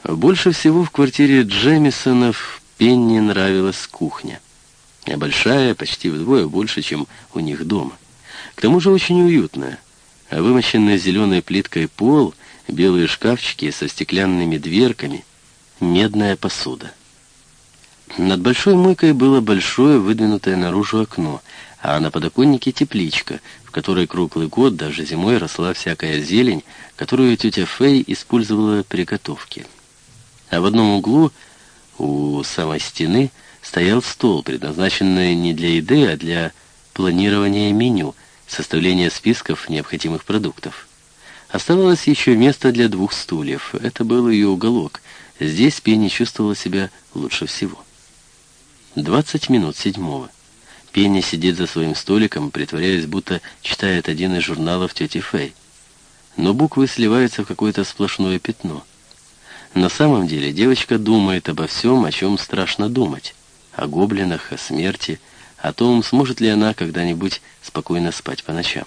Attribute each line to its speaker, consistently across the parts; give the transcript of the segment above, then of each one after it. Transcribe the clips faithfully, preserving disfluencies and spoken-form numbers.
Speaker 1: Больше всего в квартире Джемисонов Пенни нравилась кухня. А большая, почти вдвое больше, чем у них дома. К тому же очень уютная. А вымощенный зеленой плиткой пол, белые шкафчики со стеклянными дверками, медная посуда. Над большой мойкой было большое выдвинутое наружу окно, а на подоконнике тепличка, в которой круглый год, даже зимой, росла всякая зелень, которую тетя Фэй использовала при готовке. А в одном углу, у самой стены, стоял стол, предназначенный не для еды, а для планирования меню, составления списков необходимых продуктов. Оставалось еще место для двух стульев. Это был ее уголок. Здесь Пенни чувствовала себя лучше всего. Двадцать минут седьмого. Пенни сидит за своим столиком, притворяясь, будто читает один из журналов тети Фэй. Но буквы сливаются в какое-то сплошное пятно. На самом деле девочка думает обо всем, о чем страшно думать. О гоблинах, о смерти, о том, сможет ли она когда-нибудь спокойно спать по ночам.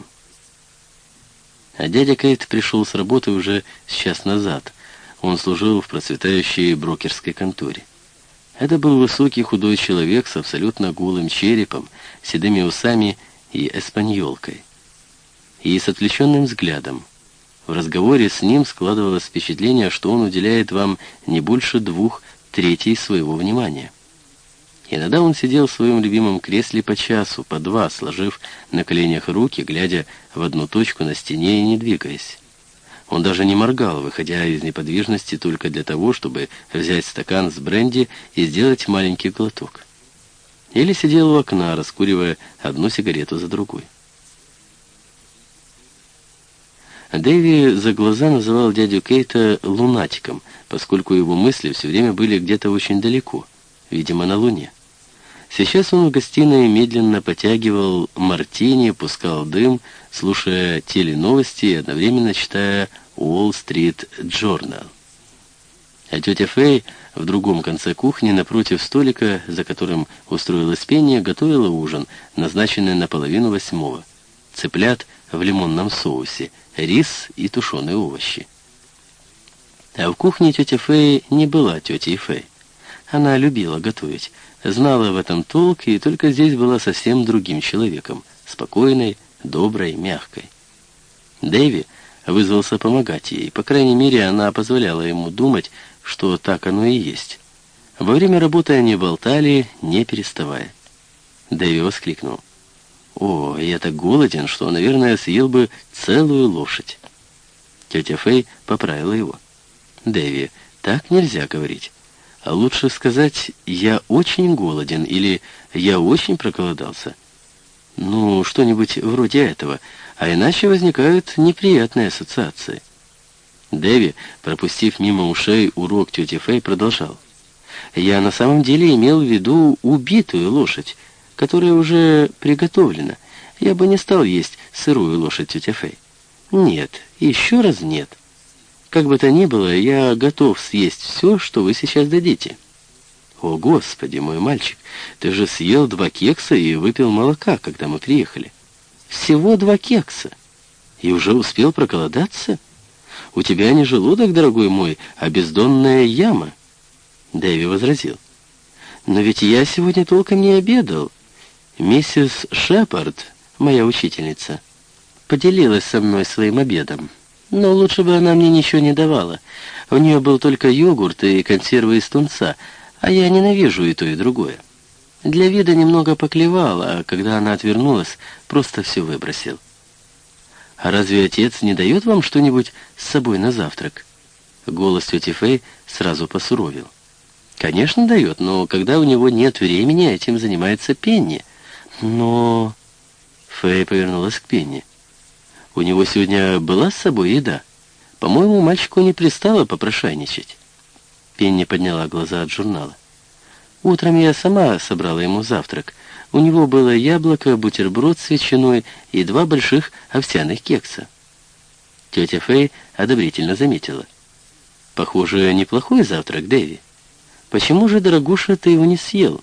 Speaker 1: А дядя Кейт пришел с работы уже с час назад. Он служил в процветающей брокерской конторе. Это был высокий худой человек с абсолютно голым черепом, седыми усами и эспаньолкой. И с отвлеченным взглядом. В разговоре с ним складывалось впечатление, что он уделяет вам не больше двух третей своего внимания. Иногда он сидел в своем любимом кресле по часу, по два, сложив на коленях руки, глядя в одну точку на стене и не двигаясь. Он даже не моргал, выходя из неподвижности только для того, чтобы взять стакан с бренди и сделать маленький глоток. Или сидел у окна, раскуривая одну сигарету за другой. Дэви за глаза называл дядю Кейта лунатиком, поскольку его мысли все время были где-то очень далеко, видимо, на Луне. Сейчас он в гостиной медленно потягивал мартини, пускал дым, слушая теленовости и одновременно читая «Уолл-стрит Джорнал». А тетя Фэй в другом конце кухни, напротив столика, за которым устроилась Пенни, готовила ужин, назначенный на половину восьмого. Цыплят в лимонном соусе, рис и тушеные овощи. А в кухне тетя Фэй не была тетей Фэй. Она любила готовить, знала в этом толк и только здесь была совсем другим человеком, спокойной, доброй, мягкой. Дэви вызвался помогать ей, по крайней мере, она позволяла ему думать, что так оно и есть. Во время работы они болтали, не переставая. Дэви воскликнул: «О, я так голоден, что, наверное, съел бы целую лошадь». Тетя Фэй поправила его. «Дэви, так нельзя говорить. А лучше сказать «я очень голоден» или «я очень проголодался». Ну, что-нибудь вроде этого, а иначе возникают неприятные ассоциации». Дэви, пропустив мимо ушей урок тети Фэй, продолжал: «Я на самом деле имел в виду убитую лошадь, которая уже приготовлена. Я бы не стал есть сырую лошадь, тетя Фэй. Нет, еще раз нет. Как бы то ни было, я готов съесть все, что вы сейчас дадите». «О, Господи, мой мальчик, ты же съел два кекса и выпил молока, когда мы приехали». «Всего два кекса? И уже успел проголодаться? У тебя не желудок, дорогой мой, а бездонная яма». Дэви возразил: «Но ведь я сегодня толком не обедал. Миссис Шепард, моя учительница, поделилась со мной своим обедом. Но лучше бы она мне ничего не давала. У нее был только йогурт и консервы из тунца, а я ненавижу и то, и другое. Для вида немного поклевал, а когда она отвернулась, просто все выбросил». «А разве отец не дает вам что-нибудь с собой на завтрак?» Голос тети Фэй сразу посуровил. «Конечно дает, но когда у него нет времени, этим занимается Пенни». «Но...» Фэй повернулась к Пенни. «У него сегодня была с собой еда? По-моему, мальчику не пристало попрошайничать». Пенни подняла глаза от журнала. «Утром я сама собрала ему завтрак. У него было яблоко, бутерброд с ветчиной и два больших овсяных кекса». Тетя Фэй одобрительно заметила: «Похоже, неплохой завтрак, Дэви. Почему же, дорогуша, ты его не съел?»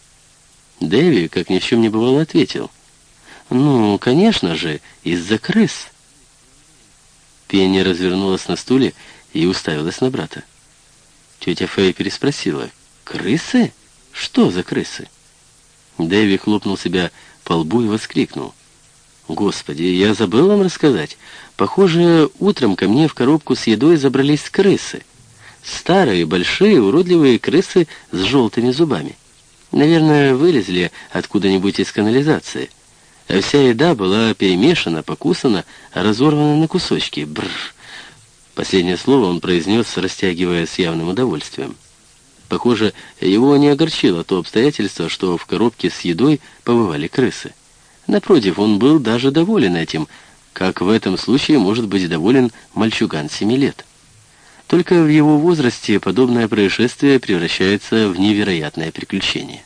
Speaker 1: Дэви, как ни в чем не бывало, ответил: «Ну, конечно же, из-за крыс». Пенни развернулась на стуле и уставилась на брата. Тетя Фэй переспросила. «Крысы? Что за крысы?» Дэви хлопнул себя по лбу и воскликнул. «Господи, я забыл вам рассказать. Похоже, утром ко мне в коробку с едой забрались крысы. Старые, большие, уродливые крысы с желтыми зубами. Наверное, вылезли откуда-нибудь из канализации. А вся еда была перемешана, покусана, разорвана на кусочки. Бррр!» Последнее слово он произнес, растягивая с явным удовольствием. Похоже, его не огорчило то обстоятельство, что в коробке с едой побывали крысы. Напротив, он был даже доволен этим, как в этом случае может быть доволен мальчуган семи лет. Только в его возрасте подобное происшествие превращается в невероятное приключение.